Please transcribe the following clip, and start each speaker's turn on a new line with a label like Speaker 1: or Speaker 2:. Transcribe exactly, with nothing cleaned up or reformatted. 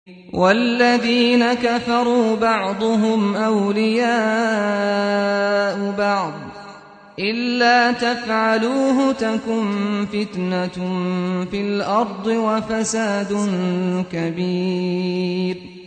Speaker 1: وَالَّذِينَ كَفَرُوا بَعْضُهُمْ أَوْلِيَاءُ بَعْضٍ إِلَّا تَفْعَلُوهُ تَكُن فِتْنَةٌ فِي الْأَرْضِ وَفَسَادٌ كَبِيرٌ